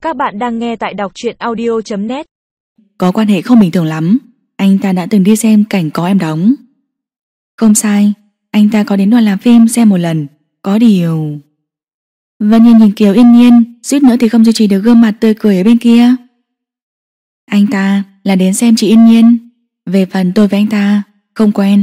Các bạn đang nghe tại đọc truyện audio.net. Có quan hệ không bình thường lắm. Anh ta đã từng đi xem cảnh có em đóng. Không sai, anh ta có đến đoàn làm phim xem một lần. Có điều... Vân Yên nhìn Kiều Yên Nhiên, suýt nữa thì không duy trì được gương mặt tươi cười ở bên kia. Anh ta là đến xem chị Yên Nhiên. Về phần tôi với anh ta không quen.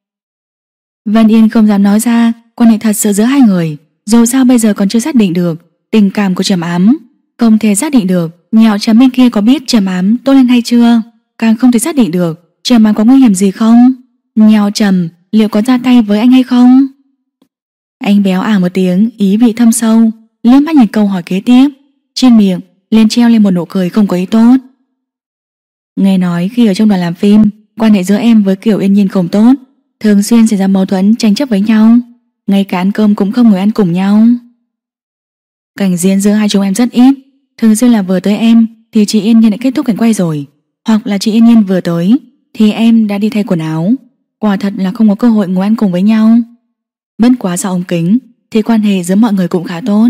Vân Yên không dám nói ra quan hệ thật sự giữa hai người. Dù sao bây giờ còn chưa xác định được tình cảm của Trầm Ám, không thể xác định được Nhạo Trầm bên kia có biết Trầm Ám tốt lên hay chưa, càng không thể xác định được Trầm Ám có nguy hiểm gì không, Nhạo Trầm liệu có ra tay với anh hay không. Anh béo một tiếng ý vị thâm sâu, liếc mắt nhìn câu hỏi kế tiếp, trên miệng liền treo lên một nụ cười không có ý tốt. Nghe nói khi ở trong đoàn làm phim, quan hệ giữa em với Kiều Yên Nhiên không tốt, thường xuyên xảy ra mâu thuẫn tranh chấp với nhau, ngay cả ăn cơm cũng không ngồi ăn cùng nhau. Cảnh diễn giữa hai chúng em rất ít, thường xuyên là vừa tới em thì chị Yên Nhiên đã kết thúc cảnh quay rồi, hoặc là chị Yên Nhiên vừa tới thì em đã đi thay quần áo. Quả thật là không có cơ hội ngồi ăn cùng với nhau. Bất quá sau ống kính thì quan hệ giữa mọi người cũng khá tốt.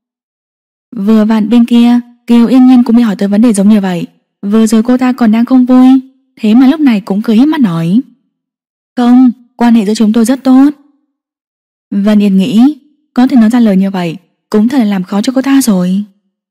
Vừa vặn bên kia Kiều Yên Nhiên cũng bị hỏi tới vấn đề giống như vậy. Vừa rồi cô ta còn đang không vui, thế mà lúc này cũng cười híp mắt nói: Không, quan hệ giữa chúng tôi rất tốt. Vân Yên nghĩ có thể nói ra lời như vậy cũng thật là làm khó cho cô ta rồi.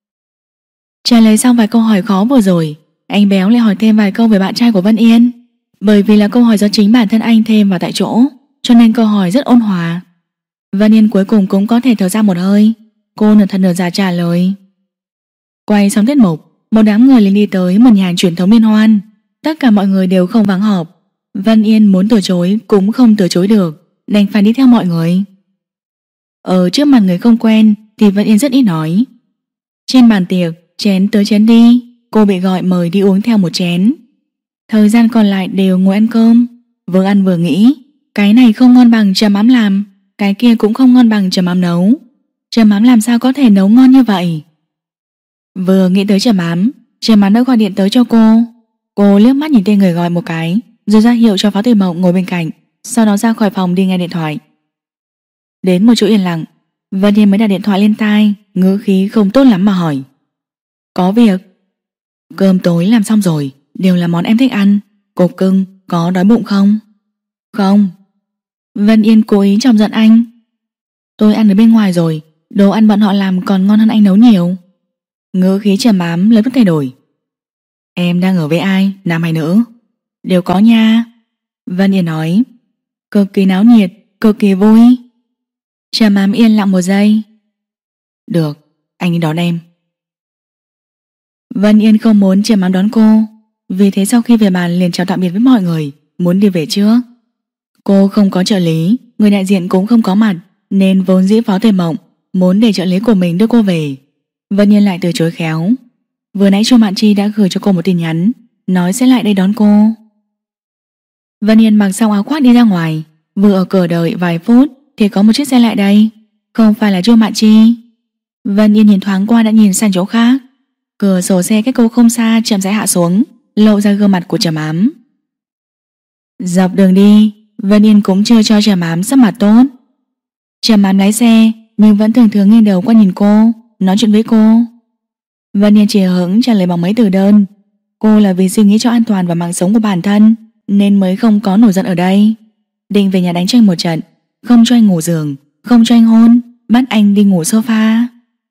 Trả lời xong vài câu hỏi khó vừa rồi, anh béo lại hỏi thêm vài câu về bạn trai của Vân Yên. Bởi vì là câu hỏi do chính bản thân anh thêm vào tại chỗ, cho nên câu hỏi rất ôn hòa. Vân Yên cuối cùng cũng có thể thở ra một hơi. Cô nửa thật nửa giả trả lời. Quay xong tiết mục, một đám người liền đi tới một nhà hàng truyền thống liên hoan. Tất cả mọi người đều không vắng họp. Vân Yên muốn từ chối cũng không từ chối được, đành phải đi theo mọi người. Ở trước mặt người không quen thì Vân Yên rất ít nói. Trên bàn tiệc, chén tới chén đi, cô bị gọi mời đi uống theo một chén. Thời gian còn lại đều ngồi ăn cơm. Vừa ăn vừa nghĩ, cái này không ngon bằng Trầm Ám làm, cái kia cũng không ngon bằng Trầm Ám nấu. Trầm Ám làm sao có thể nấu ngon như vậy. Vừa nghĩ tới Trầm Ám đã gọi điện tới cho cô. Cô liếc mắt nhìn tên người gọi một cái, rồi ra hiệu cho Phó Tử Mộng ngồi bên cạnh, sau đó ra khỏi phòng đi nghe điện thoại. Đến một chỗ yên lặng, Vân Yên mới đặt điện thoại lên tai, ngữ khí không tốt lắm mà hỏi: Có việc. Cơm tối làm xong rồi, đều là món em thích ăn. Cục cưng, có đói bụng không? Không. Vân Yên cố ý chọc giận anh. Tôi ăn ở bên ngoài rồi, đồ ăn bọn họ làm còn ngon hơn anh nấu nhiều. Ngữ khí Trầm Ám lập tức thay đổi. Em đang ở với ai, nam hay nữ? Đều có nha. Vân Yên nói. Cực kỳ náo nhiệt, cực kỳ vui. Trầm Ám yên lặng một giây. Được, anh đi đón em. Vân Yên không muốn Trầm Ám đón cô, vì thế sau khi về bàn liền chào tạm biệt với mọi người, muốn đi về trước. Cô không có trợ lý, người đại diện cũng không có mặt, nên vốn dĩ Phó Tử Mộng muốn để trợ lý của mình đưa cô về. Vân Yên lại từ chối khéo. Vừa nãy Chu Mạn Chi đã gửi cho cô một tin nhắn, nói sẽ lại đây đón cô. Vân Yên mặc xong áo khoác đi ra ngoài. Vừa ở cửa đợi vài phút thì có một chiếc xe lại đây. Không phải là Chu Mạn Chi. Vân Yên nhìn thoáng qua đã nhìn sang chỗ khác. Cửa sổ xe cách cô không xa chậm rãi hạ xuống, lộ ra gương mặt của Trầm Ám. Dọc đường đi, Vân Yên cũng chưa cho Trầm Ám sắc mặt tốt. Trầm Ám lái xe nhưng vẫn thường thường nghiêng đầu qua nhìn cô, nói chuyện với cô. Vân Yên chỉ hững trả lời bằng mấy từ đơn. Cô là vì suy nghĩ cho an toàn và mạng sống của bản thân nên mới không có nổi giận ở đây. Định về nhà đánh cho anh một trận, không cho anh ngủ giường, không cho anh hôn, bắt anh đi ngủ sofa.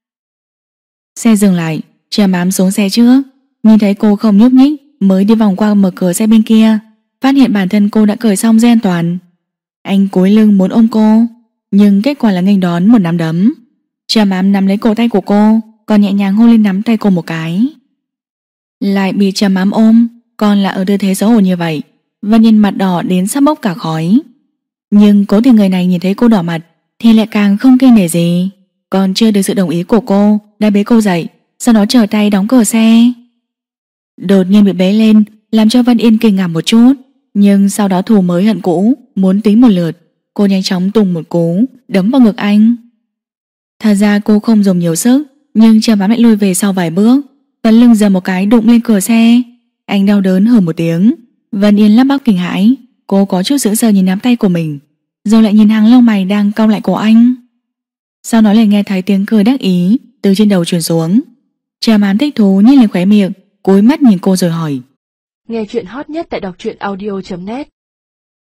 Xe dừng lại, Trầm Ám xuống xe trước, nhìn thấy cô không nhúc nhích mới đi vòng qua mở cửa xe bên kia, phát hiện bản thân cô đã cởi xong dây an toàn. Anh cúi lưng muốn ôm cô, nhưng kết quả là nghênh đón một nắm đấm. Trầm Ám nắm lấy cổ tay của cô, còn nhẹ nhàng hôn lên nắm tay cô một cái. Lại bị Trầm Ám ôm, còn là ở tư thế xấu hổ như vậy. Vân Yên mặt đỏ đến sắp bốc cả khói. Nhưng cố tình người này nhìn thấy cô đỏ mặt thì lại càng không kiêng nể gì. Còn chưa được sự đồng ý của cô đã bế cô dậy, sau đó trở tay đóng cửa xe. Đột nhiên bị bế lên làm cho Vân Yên kinh ngạc một chút, nhưng sau đó thù mới hận cũ, muốn tính một lượt. Cô nhanh chóng tung một cú đấm vào ngực anh. Thật ra cô không dùng nhiều sức, nhưng Trầm Ám lại lùi về sau vài bước, phần lưng giật một cái đụng lên cửa xe. Anh đau đớn hừ một tiếng. Vân Yên lắp bắp kinh hãi. Cô có chút sững sờ nhìn nắm tay của mình, rồi lại nhìn hàng lông mày đang cau lại của anh. Sau đó lại nghe thấy tiếng cười đắc ý từ trên đầu truyền xuống. Trà Mán thích thú nhếch lên khóe miệng, cúi mắt nhìn cô rồi hỏi. Nghe chuyện hot nhất tại đọc truyện audio.net.